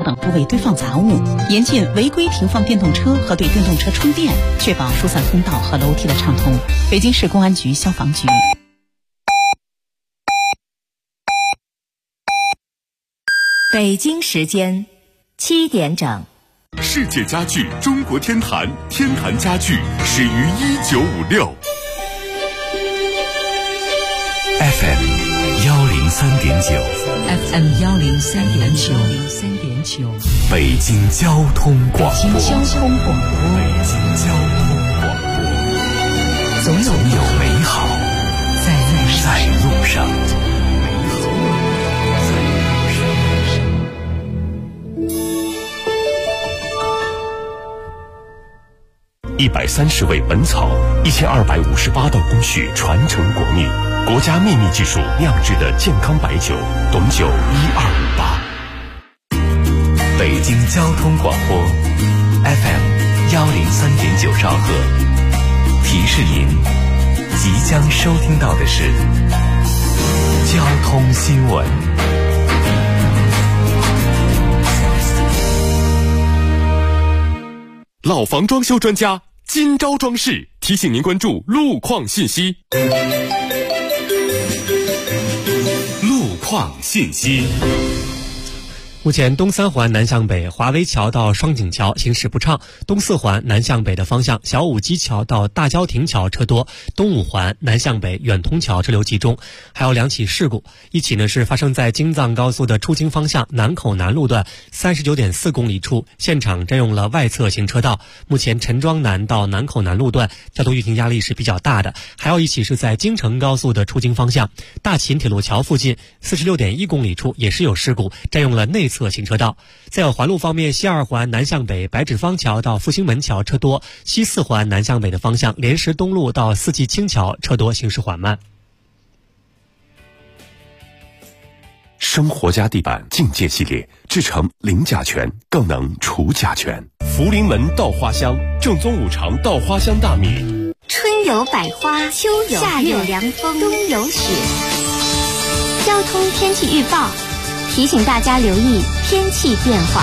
等部位堆放杂物，严禁违规停放电动车和对电动车充电，确保疏散通道和楼梯的畅通。北京市公安局消防局。 北京时间7点整。 世界家具中国天坛，天坛家具始于1956。 FM 103.9 FM 103.9 北京交通广播。 北京交通广播，总有美好在路上。 130味本草，1258道工序传承国秘，国家秘密技术酿制的健康白酒，董酒1258。 北京交通广播 FM 103.9兆赫，提示您即将收听到的是交通新闻。 老房装修专家金招装饰提醒您关注路况信息。路况信息。 目前东三环南向北华威桥到双井桥行驶不畅，东四环南向北的方向小武基桥到大郊亭桥车多，东五环南向北远通桥车流集中。还有2起事故，一起呢是发生在京藏高速的出京方向南口南路段39.4公里处，现场占用了外侧行车道，目前陈庄南到南口南路段交通运行压力是比较大的。还有一起是在京承高速的出京方向大秦铁路桥附近46.1公里处也是有事故，占用了内侧行车道。再有环路方面，西二环南向北白纸坊桥到复兴门桥车多，西四环南向北的方向莲石东路到四季青桥车多，行驶缓慢。 生活家地板境界系列制成零甲醛，更能除甲醛。福临门稻花香，正宗五常稻花香大米。 春有百花，秋有夏有凉风，冬有雪。交通天气预报提醒大家留意天气变化。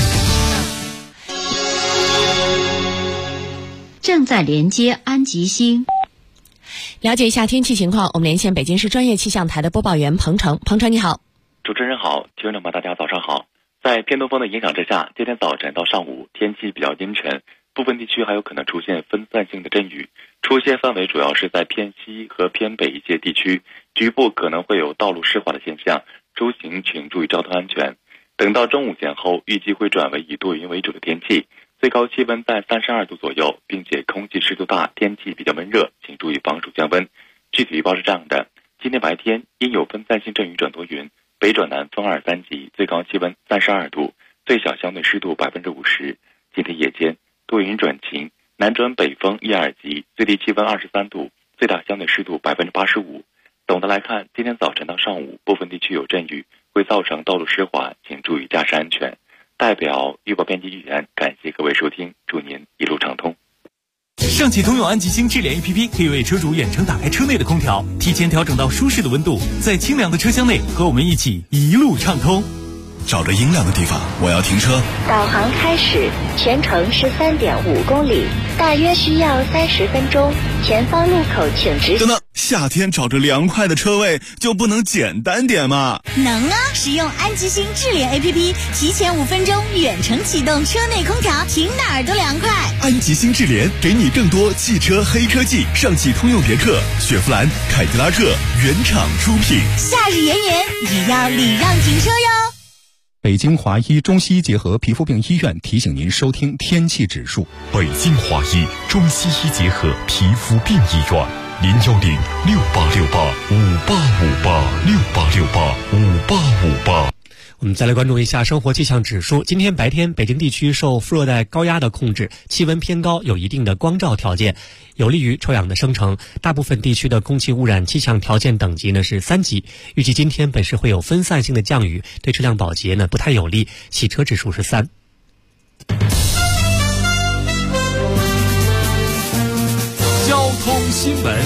正在连接安吉星。 了解一下天气情况，我们连线北京市专业气象台的播报员彭程。彭程你好。 主持人好，听众朋友们大家早上好。在偏东风的影响之下，今天早晨到上午天气比较阴沉，部分地区还有可能出现分散性的阵雨，出现范围主要是在偏西和偏北一些地区，局部可能会有道路湿滑的现象，出行请注意交通安全。等到中午前后，预计会转为以多云为主的天气，最高气温在32度左右，并且空气湿度大，天气比较闷热，请注意防暑降温。具体预报是这样的：今天白天因有分散性阵雨转多云，北转南风2、3级，最高气温32度，最小相对湿度50%。今天夜间多云转晴，南转北风1、2级，最低气温23度，最大相对湿度85%。总的来看，今天早晨到上午部分地区有阵雨，会造成道路湿滑，请注意驾驶安全。代表预报编辑预言，感谢各位收听，祝您一路畅通。 上汽通用安吉星智联 APP 可以为车主远程打开车内的空调，提前调整到舒适的温度，在清凉的车厢内和我们一起一路畅通。 找着阴凉的地方，我要停车。 导航开始，全程13.5公里，大约需要30分钟。前方路口请直行。 等等，夏天找着凉快的车位就不能简单点吗？ 能啊！使用安吉星智联 APP， 提前5分钟远程启动车内空调，停哪儿都凉快。 安吉星智联给你更多汽车黑科技，上汽通用别克、雪佛兰、凯迪拉克原厂出品。 夏日炎炎，也要礼让停车哟。 北京华医中西医结合皮肤病医院提醒您收听天气指数。 北京华医中西医结合皮肤病医院，010-6868-5858，6868-5858。 我们再来关注一下生活气象指数。今天白天，北京地区受副热带高压的控制，气温偏高，有一定的光照条件，有利于臭氧的生成。大部分地区的空气污染气象条件等级呢是3级。预计今天本市会有分散性的降雨，对车辆保洁呢不太有利，洗车指数是3。 交通新闻。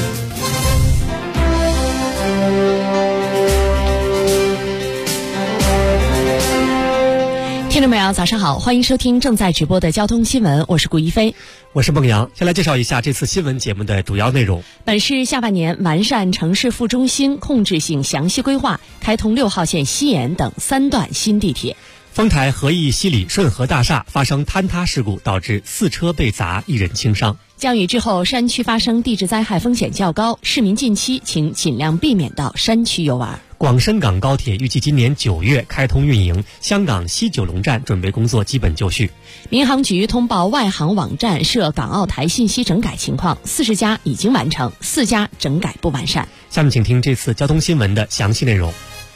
天听众朋友早上好，欢迎收听正在直播的交通新闻，我是顾一飞， 我是孟阳。先来介绍一下这次新闻节目的主要内容。 本市下半年完善城市副中心控制性详细规划，开通6号线西延等3段新地铁。 丰台和义西里顺和大厦发生坍塌事故，导致4车被砸，1人轻伤。 降雨之后，山区发生地质灾害风险较高，市民近期请尽量避免到山区游玩。 广深港高铁预计今年9月开通运营，香港西九龙站准备工作基本就绪。 民航局通报外航网站涉港澳台信息整改情况，40家已经完成，4家整改不完善。 下面请听这次交通新闻的详细内容。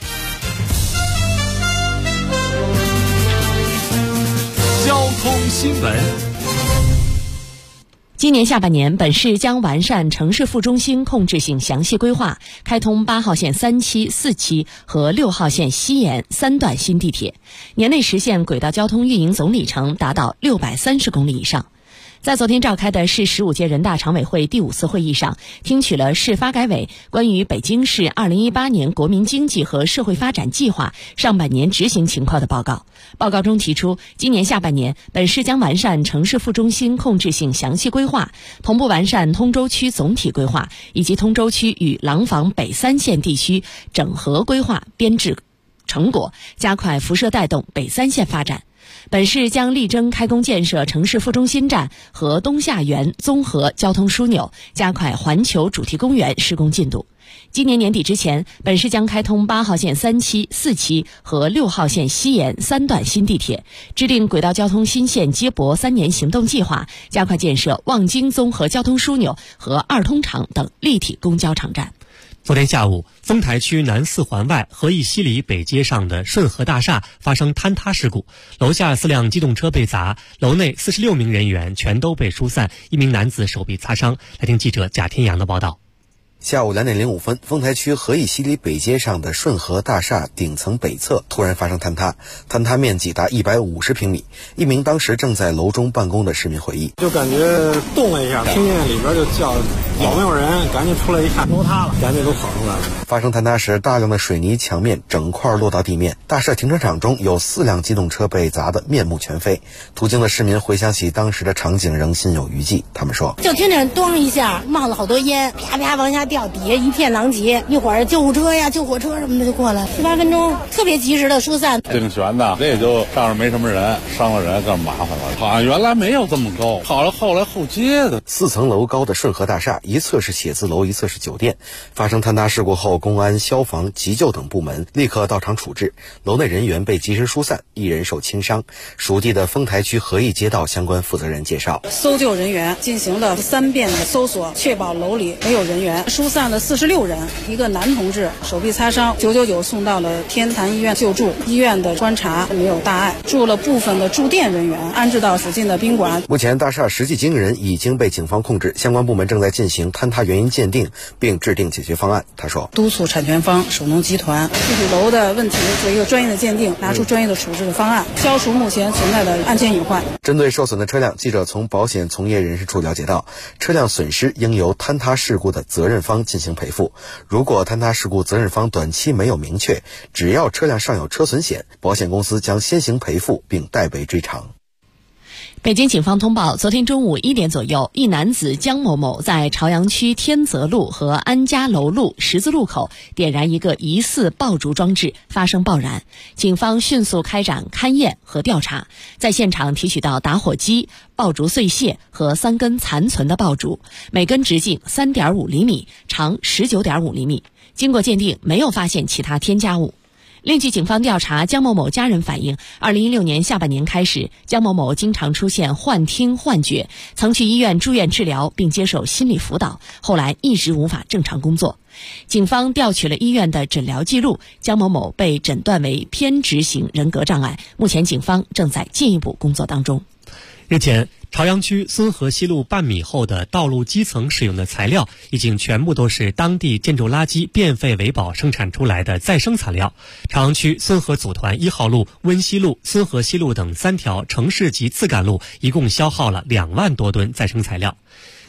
交通新闻。 今年下半年，本市将完善城市副中心控制性详细规划，开通8号线3期、4期和6号线西延3段新地铁，年内实现轨道交通运营总里程达到630公里以上。在昨天召开的市15届人大常委会第5次会议上，听取了市发改委关于北京市2018年国民经济和社会发展计划上半年执行情况的报告。报告中提出，今年下半年，本市将完善城市副中心控制性详细规划，同步完善通州区总体规划以及通州区与廊坊北3线地区整合规划编制成果，加快辐射带动北3线发展。本市将力争开工建设城市副中心站和东夏园综合交通枢纽，加快环球主题公园施工进度。今年年底之前，本市将开通8号线3期、4期和6号线西延3段新地铁，制定轨道交通新线接驳3年行动计划，加快建设望京综合交通枢纽和2通场等立体公交场站。 昨天下午，丰台区南4环外和义西里北街上的顺和大厦发生坍塌事故，楼下4辆机动车被砸，楼内46名人员全都被疏散，1名男子手臂擦伤。来听记者贾天阳的报道。 下午2点05分，丰台区和义西里北街上的顺和大厦顶层北侧突然发生坍塌，坍塌面积达150平米。一名当时正在楼中办公的市民回忆， 就感觉动了一下，听见里边就叫有没有人，赶紧出来一看，楼塌了，赶紧都跑出来了。 发生坍塌时，大量的水泥墙面整块落到地面，大厦停车场中有4辆机动车被砸得面目全非。途经的市民回想起当时的场景，仍心有余悸。他们说， 就听见咚一下，冒了好多烟，啪啪往下掉，底下一片狼藉。一会儿救护车呀、救火车什么的就过来，7、8分钟，特别及时的疏散。 挺悬的，这也就上面没什么人，伤了人更麻烦了。好像原来没有这么高，好了后来后接的。 4层楼高的顺和大厦，一侧是写字楼，一侧是酒店。发生坍塌事故后，公安、消防、急救等部门立刻到场处置，楼内人员被及时疏散，1人受轻伤。属地的丰台区和义街道相关负责人介绍， 搜救人员进行了3遍的搜索，确保楼里没有人员，疏散了46人。一个男同志手臂擦伤，999送到了天坛医院救助，医院的观察没有大碍，住了部分的住店人员安置到附近的宾馆。 目前大厦实际经营人已经被警方控制，相关部门正在进行坍塌原因鉴定，并制定解决方案。他说， 督促产权方首农集团对这楼的问题做一个专业的鉴定，拿出专业的处置的方案，消除目前存在的安全隐患。 针对受损的车辆，记者从保险从业人士处了解到，车辆损失应由坍塌事故的责任方进行赔付。如果坍塌事故责任方短期没有明确，只要车辆上有车损险，保险公司将先行赔付并代为追偿。 北京警方通报，昨天中午1点左右，一男子江某某在朝阳区天泽路和安家楼路十字路口点燃一个疑似爆竹装置，发生爆燃。警方迅速开展勘验和调查，在现场提取到打火机、爆竹碎屑和3根残存的爆竹，每根直径3.5厘米，长19.5厘米。经过鉴定，没有发现其他添加物。另据警方调查，江某某家人反映，2016年下半年开始，江某某经常出现幻听、幻觉，曾去医院住院治疗并接受心理辅导，后来一直无法正常工作。警方调取了医院的诊疗记录，江某某被诊断为偏执型人格障碍，目前警方正在进一步工作当中。 日前，朝阳区孙河西路半米厚的道路基层使用的材料，已经全部都是当地建筑垃圾变废为宝生产出来的再生材料。朝阳区孙河组团1号路、温西路、孙河西路等3条城市级次干路，一共消耗了2万多吨再生材料。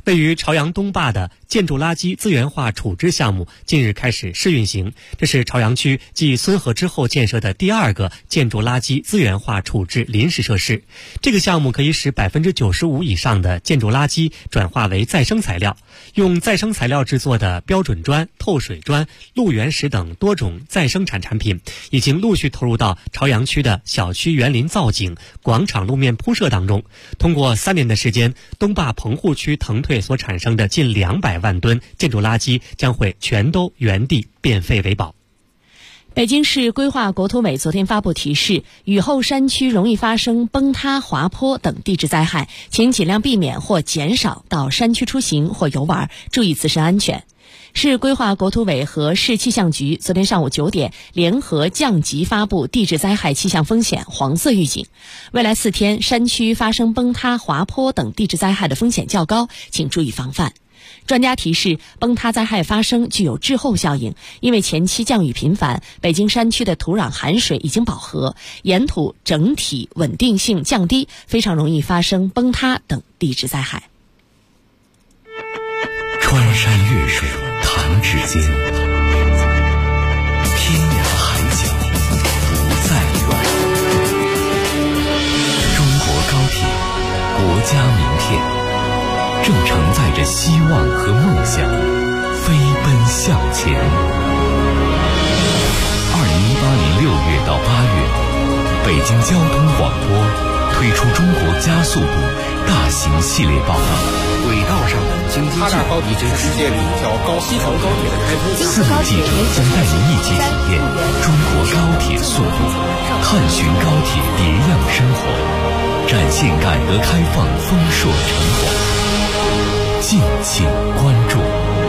位于朝阳东坝的建筑垃圾资源化处置项目近日开始试运行，这是朝阳区继孙河之后建设的第2个建筑垃圾资源化处置临时设施。这个项目可以使 95% 以上的建筑垃圾转化为再生材料，用再生材料制作的标准砖、透水砖、路缘石等多种再生产产品已经陆续投入到朝阳区的小区园林造景、广场路面铺设当中。通过3年的时间，东坝棚户区腾退所产生的近200万吨建筑垃圾将会全都原地变废为宝。 北京市规划国土委昨天发布提示，雨后山区容易发生崩塌、滑坡等地质灾害，请尽量避免或减少到山区出行或游玩，注意自身安全。市规划国土委和市气象局昨天上午9点联合降级发布地质灾害气象风险黄色预警，未来4天山区发生崩塌、滑坡等地质灾害的风险较高，请注意防范。专家提示，崩塌灾害发生具有滞后效应，因为前期降雨频繁，北京山区的土壤含水已经饱和，沿土整体稳定性降低，非常容易发生崩塌等地质灾害。 穿山越水弹指间，天涯海角不再远。中国高铁，国家名片，正承载着希望和梦想，飞奔向前。2018年6月到8月，北京交通广播推出中国加速度大型系列报道。 轨道上的京津冀已经实现了一条西成高铁的开通。 4名记者将带您一起体验中国高铁速度，探寻高铁别样生活，展现改革开放丰硕成果。敬请关注。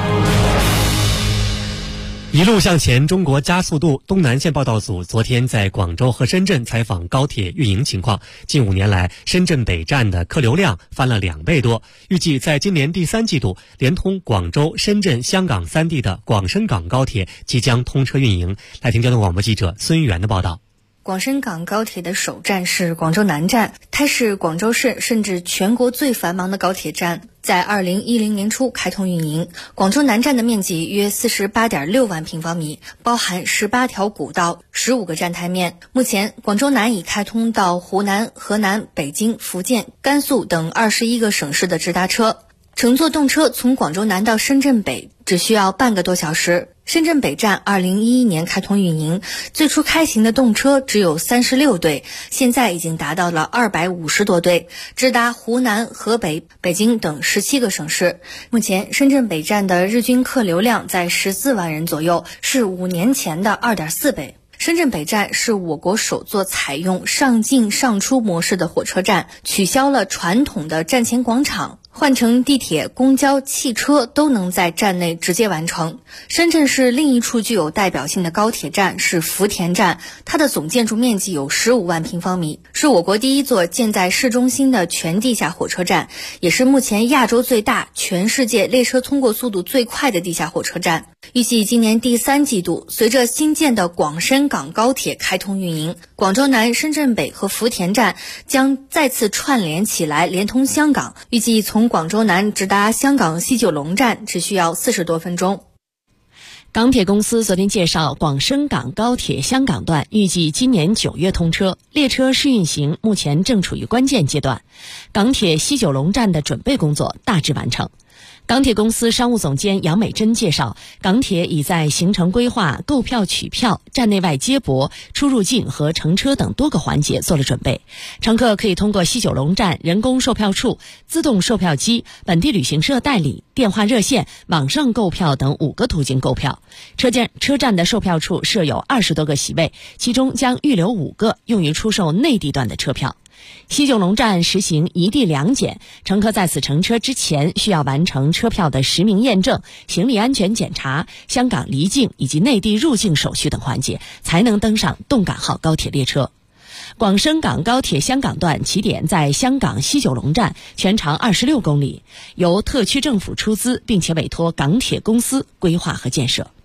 一路向前，中国加速度东南线报道组昨天在广州和深圳采访高铁运营情况。近5年来，深圳北站的客流量翻了2倍多。预计在今年第3季度，连通广州、深圳、香港3地的广深港高铁即将通车运营。来听交通广播记者孙玉元的报道。 广深港高铁的首站是广州南站，它是广州市甚至全国最繁忙的高铁站，在2010年初开通运营。广州南站的面积约 48.6 万平方米，包含18条古道、15个站台面。目前，广州南已开通到湖南、河南、北京、福建、甘肃等21个省市的直达车。乘坐动车从广州南到深圳北只需要半个多小时。深圳北站2011年开通运营，最初开行的动车只有36对，现在已经达到了250多对，直达湖南、河北、北京等17个省市。目前，深圳北站的日均客流量在14万人左右，是5年前的2.4倍。深圳北站是我国首座采用上进上出模式的火车站，取消了传统的站前广场，换成地铁、公交、汽车都能在站内直接完成。深圳市另一处具有代表性的高铁站是福田站，它的总建筑面积有15万平方米，是我国第一座建在市中心的全地下火车站，也是目前亚洲最大、全世界列车通过速度最快的地下火车站。预计今年第3季度，随着新建的广深港高铁开通运营，广州南、深圳北和福田站将再次串联起来，连通香港。预计从广州南直达香港西九龙站只需要40多分钟。 港铁公司昨天介绍，广深港高铁香港段预计今年9月通车，列车试运行目前正处于关键阶段。港铁西九龙站的准备工作大致完成。港铁公司商务总监杨美珍介绍，港铁已在行程规划、购票取票、站内外接驳、出入境和乘车等多个环节做了准备。乘客可以通过西九龙站人工售票处、自动售票机、本地旅行社代理、电话热线、网上购票等5个途径购票。车站的售票处设有20多个席位，其中将预留5个用于出售内地段的车票。西九龙站实行一地两检，乘客在此乘车之前需要完成车票的实名验证、行李安全检查、香港离境以及内地入境手续等环节，才能登上动感号高铁列车。广深港高铁香港段起点在香港西九龙站，全长26公里，由特区政府出资，并且委托港铁公司规划和建设。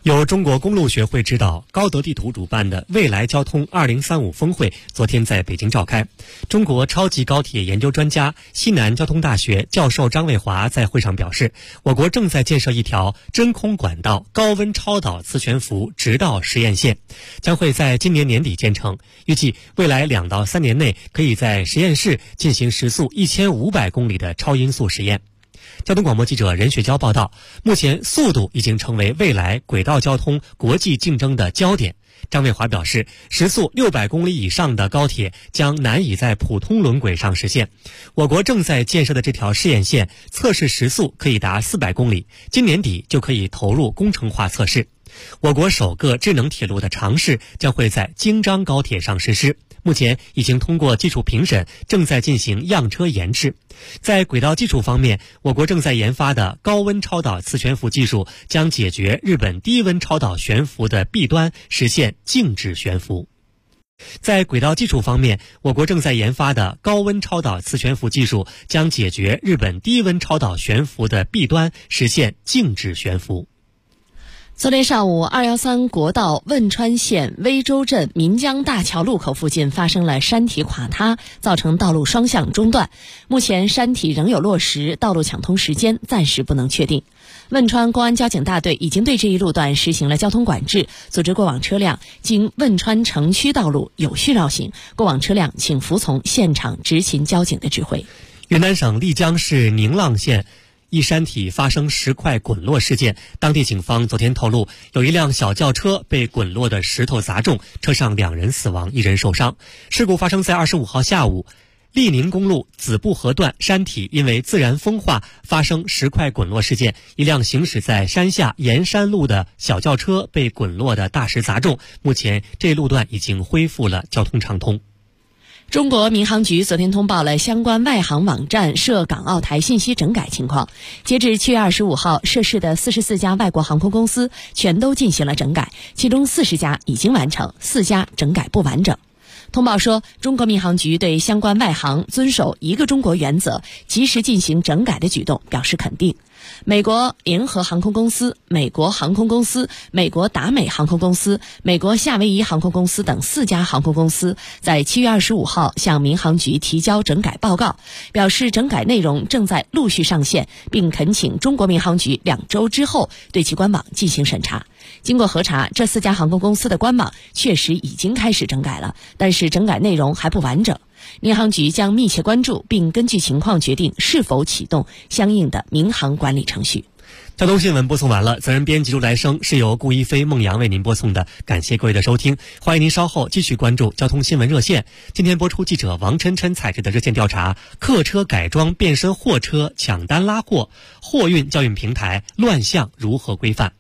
由中国公路学会指导、高德地图主办的未来交通2035峰会昨天在北京召开。中国超级高铁研究专家、西南交通大学教授张卫华在会上表示，我国正在建设一条真空管道高温超导磁悬浮直道实验线，将会在今年年底建成，预计未来2到3年内可以在实验室进行时速1500公里的超音速实验。交通广播记者任雪娇报道，目前速度已经成为未来轨道交通国际竞争的焦点。张卫华表示，时速600公里以上的高铁将难以在普通轮轨上实现。我国正在建设的这条试验线测试时速可以达400公里，今年底就可以投入工程化测试。我国首个智能铁路的尝试将会在京张高铁上实施，目前已经通过基础评审，正在进行样车研制。在轨道技术方面，我国正在研发的高温超导磁悬浮技术将解决日本低温超导悬浮的弊端，实现静止悬浮。在轨道技术方面，我国正在研发的高温超导磁悬浮技术将解决日本低温超导悬浮的弊端，实现静止悬浮。 昨天上午，213国道汶川县威州镇岷江大桥路口附近发生了山体垮塌，造成道路双向中断。目前山体仍有落石，道路抢通时间暂时不能确定。汶川公安交警大队已经对这一路段实行了交通管制，组织过往车辆经汶川城区道路有序绕行，过往车辆请服从现场执勤交警的指挥。 云南省丽江市宁浪县一山体发生石块滚落事件，当地警方昨天透露，有一辆小轿车被滚落的石头砸中，车上2人死亡，1人受伤。事故发生在25号下午，丽宁公路子布河段山体因为自然风化发生石块滚落事件，一辆行驶在山下沿山路的小轿车被滚落的大石砸中，目前这路段已经恢复了交通畅通。 中国民航局昨天通报了相关外航网站涉港澳台信息整改情况。截至7月25号，涉事的44家外国航空公司全都进行了整改，其中40家已经完成，4家整改不完整。通报说，中国民航局对相关外航遵守一个中国原则，及时进行整改的举动表示肯定。美国联合航空公司、美国航空公司、美国达美航空公司、美国夏威夷航空公司等4家航空公司在7月25号向民航局提交整改报告，表示整改内容正在陆续上线，并恳请中国民航局2周之后对其官网进行审查。经过核查，这4家航空公司的官网确实已经开始整改了，但是整改内容还不完整。民航局将密切关注，并根据情况决定是否启动相应的民航管理程序。 交通新闻播送完了，责任编辑陆来生是由顾一飞、孟阳为您播送的，感谢各位的收听，欢迎您稍后继续关注交通新闻热线。今天播出记者王琛琛采制的热线调查：客车改装变身货车抢单拉货，货运交运平台乱象如何规范？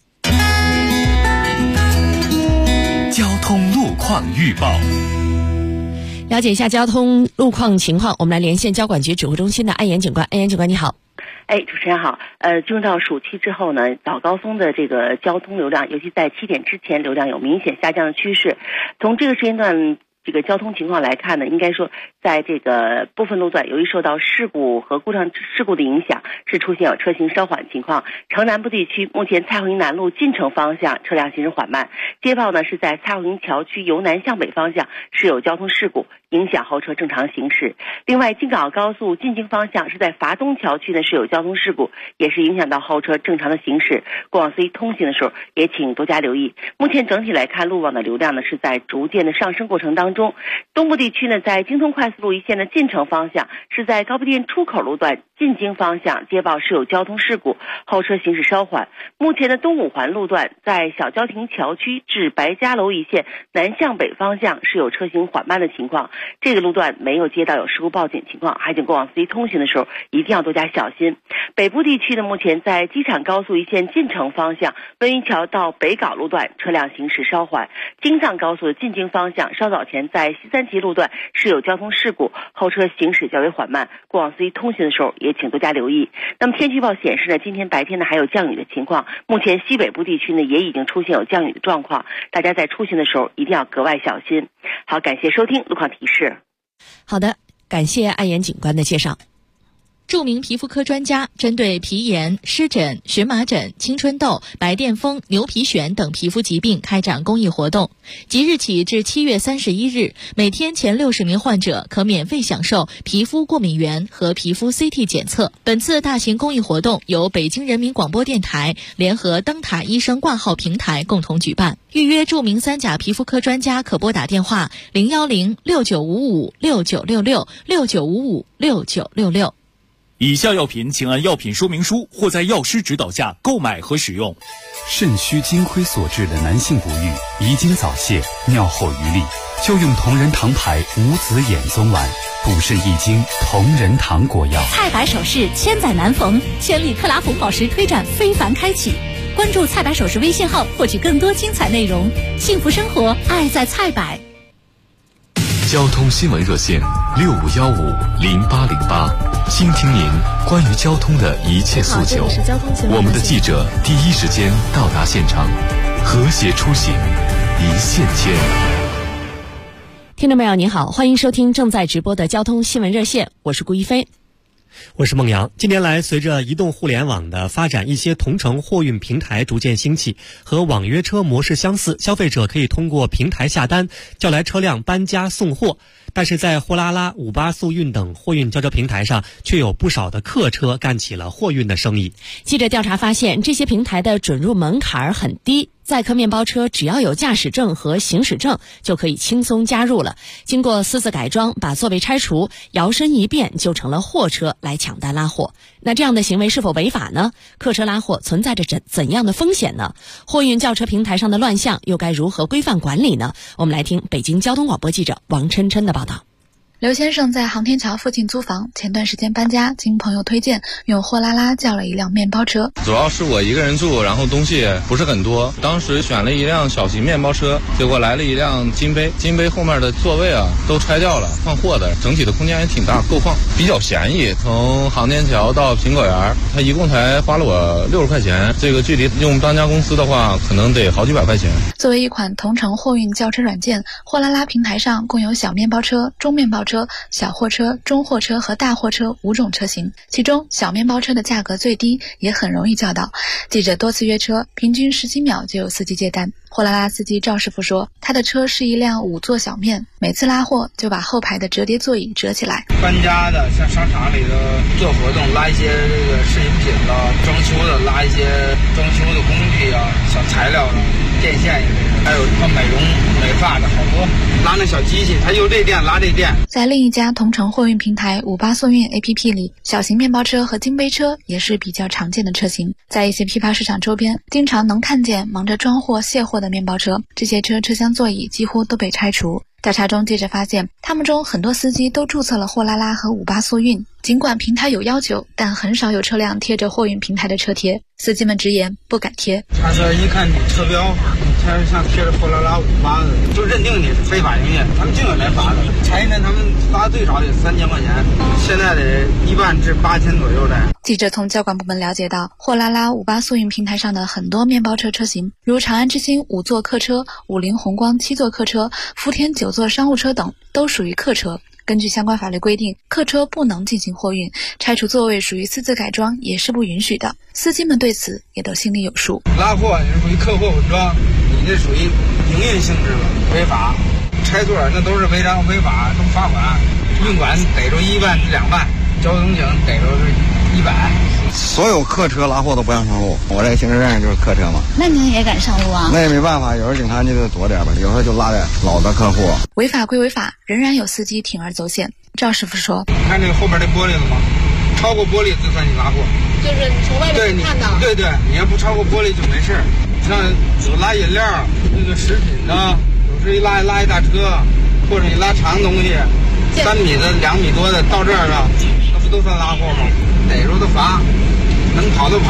交通路况预报。 了解一下交通路况情况，我们来连线交管局指挥中心的安岩警官。安岩警官你好。 主持人好。进入到暑期之后呢，早高峰的这个交通流量，尤其在7点之前，流量有明显下降的趋势。从这个时间段这个交通情况来看呢，应该说在这个部分路段，由于受到事故和故障事故的影响，是出现有车行稍缓情况。城南部地区目前蔡侯营南路进城方向车辆行驶缓慢，接报呢是在蔡侯营桥区由南向北方向是有交通事故，影响后车正常行驶。另外，京港澳高速进京方向是在伐东桥区呢是有交通事故，也是影响到后车正常的行驶。过往司机通行的时候也请多加留意。目前整体来看，路网的流量呢是在逐渐的上升过程当中。东部地区呢，在京通快速路一线的进城方向是在高碑店出口路段进京方向接报是有交通事故，后车行驶稍缓。目前的东五环路段在小交亭桥区至白家楼一线南向北方向是有车行缓慢的情况，这个路段没有接到有事故报警情况，还请过往司机通行的时候一定要多加小心。北部地区呢，目前在机场高速一线进城方向温榆桥到北碏路段车辆行驶稍缓，京藏高速的进京方向稍早前在西三旗路段是有交通事故，后车行驶较为缓慢，过往司机通行的时候也请多加留意。那么天气预报显示呢，今天白天呢还有降雨的情况，目前西北部地区呢也已经出现有降雨的状况，大家在出行的时候一定要格外小心。好，感谢收听路况提示。 好的，感谢安岩警官的介绍。 著名皮肤科专家针对皮炎、湿疹、荨麻疹、青春痘、白癜风、牛皮癣等皮肤疾病开展公益活动。即日起至7月31日，每天前60名患者可免费享受皮肤过敏原和皮肤 CT 检测。本次大型公益活动由北京人民广播电台联合灯塔医生挂号平台共同举办。预约著名3甲皮肤科专家可拨打电话010-6955-6966 以下药品请按药品说明书或在药师指导下购买和使用。 肾虚金亏所致的男性不育、遗精早泄、尿后余力，就用同仁堂牌无子衍宗丸，补肾益精，同仁堂果药。 菜百首饰千载难逢，千里克拉红宝石推展非凡开启。关注菜百首饰微信号，获取更多精彩内容。幸福生活，爱在菜百。 交通新闻热线65150808，倾听您关于交通的一切诉求。我们的记者第一时间到达现场，和谐出行，一线牵。 听众朋友您好，欢迎收听正在直播的交通新闻热线，我是顾一飞。 我是孟阳。近年来，随着移动互联网的发展，一些同城货运平台逐渐兴起，和网约车模式相似，消费者可以通过平台下单，叫来车辆搬家送货。但是在货拉拉、58速运等货运交车平台上，却有不少的客车干起了货运的生意。 记者调查发现，这些平台的准入门槛很低，载客面包车只要有驾驶证和行驶证就可以轻松加入了。经过私自改装，把座位拆除，摇身一变就成了货车来抢单拉货。那这样的行为是否违法呢？客车拉货存在着怎样的风险呢？货运轿车平台上的乱象又该如何规范管理呢？我们来听北京交通广播记者王琛琛的报道。 刘先生在航天桥附近租房，前段时间搬家，经朋友推荐，用货拉拉叫了一辆面包车。 主要是我一个人住，然后东西不是很多，当时选了一辆小型面包车，结果来了一辆金杯后面的座位都拆掉了，放货的，整体的空间也挺大，够放，比较便宜。从航天桥到苹果园，它一共才花了我60块钱，这个距离用当家公司的话，可能得好几百块钱。 作为一款同城货运轿车软件，货拉拉平台上共有小面包车、中面包车、小货车、中货车和大货车5种车型，其中小面包车的价格最低，也很容易叫到。记者多次约车，平均10几秒就有司机接单。货拉拉司机赵师傅说，他的车是一辆5座小面，每次拉货就把后排的折叠座椅折起来。 搬家的，像商场里的做活动，拉一些这个饰品的，装修的拉一些装修的工具小材料的，电线也是，还有美容美发的好多，拉那小机器，它有这电拉这电。 在另一家同城货运平台58速运 APP 里，小型面包车和金杯车也是比较常见的车型。在一些批发市场周边，经常能看见忙着装货卸货的面包车，这些车厢座椅几乎都被拆除。调查中，记者发现，他们中很多司机都注册了货拉拉和58速运，尽管平台有要求，但很少有车辆贴着货运平台的车贴。司机们直言不敢贴。 他说一看你车标，他像贴着货拉拉58的，就认定你是非法营业，他们就有来罚的。前一阵他们罚最少得3000块钱，现在得1万至8000左右的。 记者从交管部门了解到，货拉拉58速运平台上的很多面包车车型，如长安之星5座客车、50宏光7座客车、福田9座商务车等，都属于客车。根据相关法律规定，客车不能进行货运，拆除座位属于私自改装，也是不允许的。司机们对此也都心里有数。 拉货也是属于客货混装，你这属于营运性质了，违法。拆座那都是违章违法，都罚款，运管逮着1万至2万，交通警逮着是100。 所有客车拉货都不让上路，我这个行驶证就是客车嘛。 那您也敢上路啊？ 那也没办法，有时候警察就得躲点吧，有时候就拉点老的客户。 违法归违法，仍然有司机铤而走险。赵师傅说：“ 你看这个后边的玻璃了吗？超过玻璃就算你拉货， 就是你从外面看到。 对，你要不超过玻璃就没事。像有拉饮料、那个食品的，有时一拉一大车，或者你拉长东西，3米的、2米多的到这儿了，那不都算拉货吗？逮住的罚，能跑就跑。”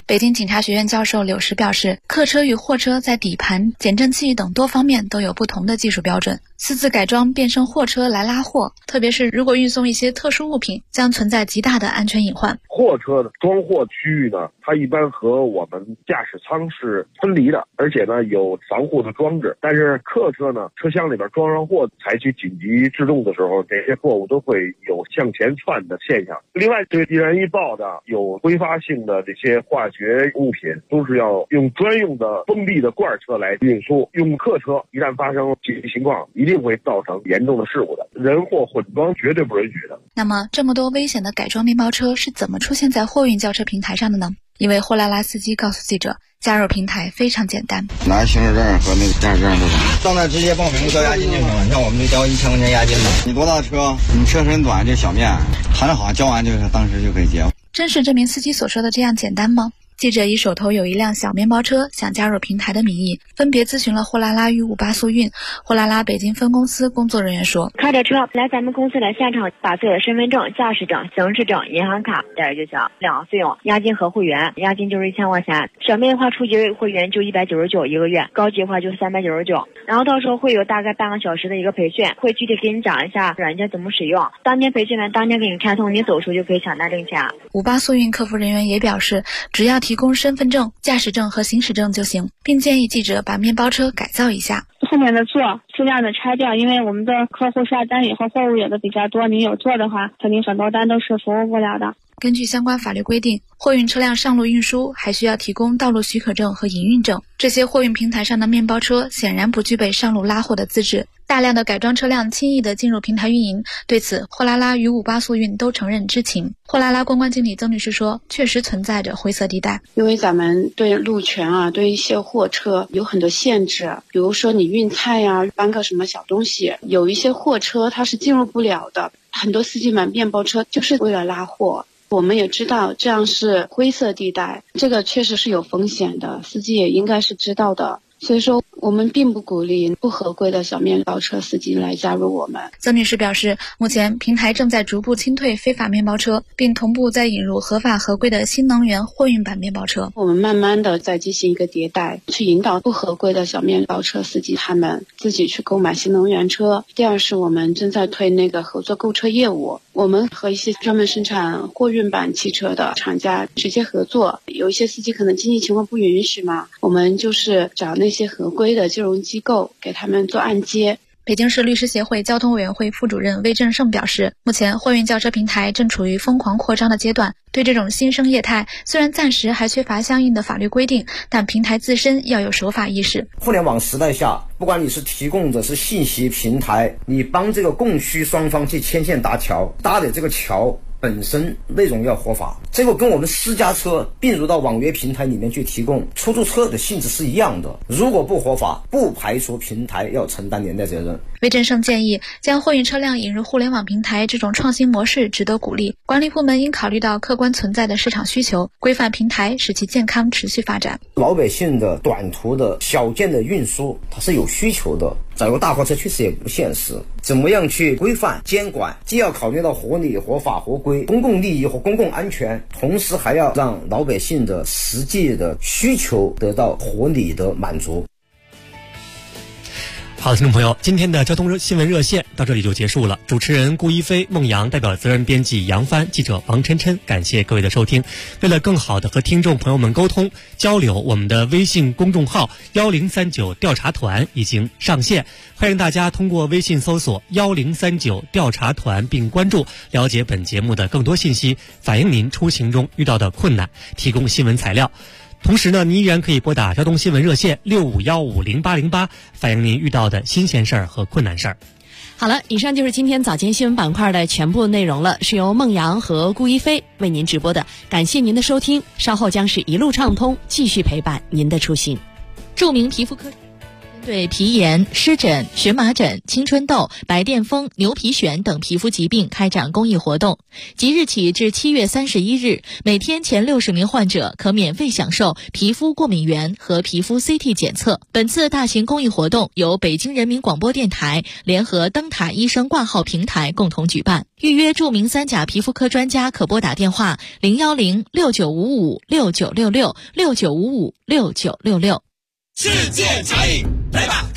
北京警察学院教授柳石表示，客车与货车在底盘、减震器等多方面都有不同的技术标准，私自改装变成货车来拉货，特别是如果运送一些特殊物品，将存在极大的安全隐患。 货车的装货区域呢，它一般和我们驾驶舱是分离的，而且呢有防护的装置。但是客车呢，车厢里边装上货，采取紧急制动的时候，这些货物都会有向前窜的现象。另外，对易燃易爆的、有挥发性的这些化学物品，都是要用专用的封闭的罐车来运输。用客车一旦发生紧急情况，一定会造成严重的事故的，人货混装绝对不允许的。 那么，这么多危险的改装面包车是怎么出现在货运轿车平台上的呢？一位货拉拉司机告诉记者，加入平台非常简单， 拿行驶证和那个驾驶证都行，到那直接报名交押金就行了。像我们就交1000块钱押金的。你多大车？你车身短就小面，谈好交完就是当时就可以结。 真是这名司机所说的这样简单吗？记者以手头有一辆小面包车想加入平台的名义，分别咨询了货拉拉与58速运。货拉拉北京分公司工作人员说， 开着车来咱们公司的现场，把自己的身份证、驾驶证、行驶证、银行卡带着就行，2个费用，押金和会员，押金就是1000块钱，小面的话初级会员就199一个月，高级的话就399，然后到时候会有大概半个小时的一个培训，会具体给你讲一下软件怎么使用，当天培训完当天给你开通，你走出就可以抢单挣钱。 58速运客服人员也表示，只要提供身份证、驾驶证和行驶证就行，并建议记者把面包车改造一下， 后面的座尽量的拆掉，因为我们的客户下单以后货物有的比较多，你有座的话肯定很多单都是服务不了的。 根据相关法律规定，货运车辆上路运输还需要提供道路许可证和营运证，这些货运平台上的面包车显然不具备上路拉货的资质，大量的改装车辆轻易的进入平台运营，对此货拉拉与58速运都承认知情。货拉拉公关经理曾女士说，确实存在着灰色地带， 因为咱们对路权对一些货车有很多限制，比如说你运菜搬个什么小东西，有一些货车它是进入不了的，很多司机买面包车就是为了拉货。我们也知道这样是灰色地带，这个确实是有风险的，司机也应该是知道的。所以说我们并不鼓励不合规的小面包车司机来加入我们。 曾女士表示，目前平台正在逐步清退非法面包车，并同步在引入合法合规的新能源货运版面包车。 我们慢慢的在进行一个迭代，去引导不合规的小面包车司机他们自己去购买新能源车。第二是我们正在推那个合作购车业务，我们和一些专门生产货运版汽车的厂家直接合作，有一些司机可能经济情况不允许嘛，我们就是找那些合规的金融机构给他们做按揭。 北京市律师协会交通委员会副主任魏振胜表示，目前货运轿车平台正处于疯狂扩张的阶段，对这种新生业态，虽然暂时还缺乏相应的法律规定，但平台自身要有守法意识。 互联网时代下，不管你是提供的是信息平台，你帮这个供需双方去牵线搭桥，搭的这个桥本身内容要合法，这个跟我们私家车并入到网约平台里面去提供出租车的性质是一样的。如果不合法，不排除平台要承担连带责任。 魏振胜建议，将货运车辆引入互联网平台这种创新模式值得鼓励，管理部门应考虑到客观存在的市场需求，规范平台，使其健康持续发展。 老百姓的短途的小件的运输，它是有需求的，找个大货车确实也不现实。怎么样去规范监管，既要考虑到合理、合法、合规、公共利益和公共安全，同时还要让老百姓的实际的需求得到合理的满足。 好的，听众朋友，今天的交通新闻热线到这里就结束了。主持人顾一飞、孟阳，代表责任编辑杨帆，记者王琛琛，感谢各位的收听。为了更好的和听众朋友们沟通交流，我们的微信公众号1039调查团已经上线，欢迎大家通过微信搜索1039调查团并关注，了解本节目的更多信息，反映您出行中遇到的困难，提供新闻材料。同时呢，您依然可以拨打交通新闻热线65150808，反映您遇到的新鲜事儿和困难事儿。 好了，以上就是今天早间新闻板块的全部内容了，是由孟阳和顾一飞为您直播的，感谢您的收听，稍后将是一路畅通，继续陪伴您的出行。著名皮肤科对皮炎、湿疹、荨麻疹、青春痘、白癜风、牛皮癣等皮肤疾病开展公益活动。即日起至7月31日，每天前60名患者可免费享受皮肤过敏原和皮肤 CT 检测。本次大型公益活动由北京人民广播电台联合灯塔医生挂号平台共同举办。预约著名3甲皮肤科专家可拨打电话0106955696669556966。 世界茶饮，来吧！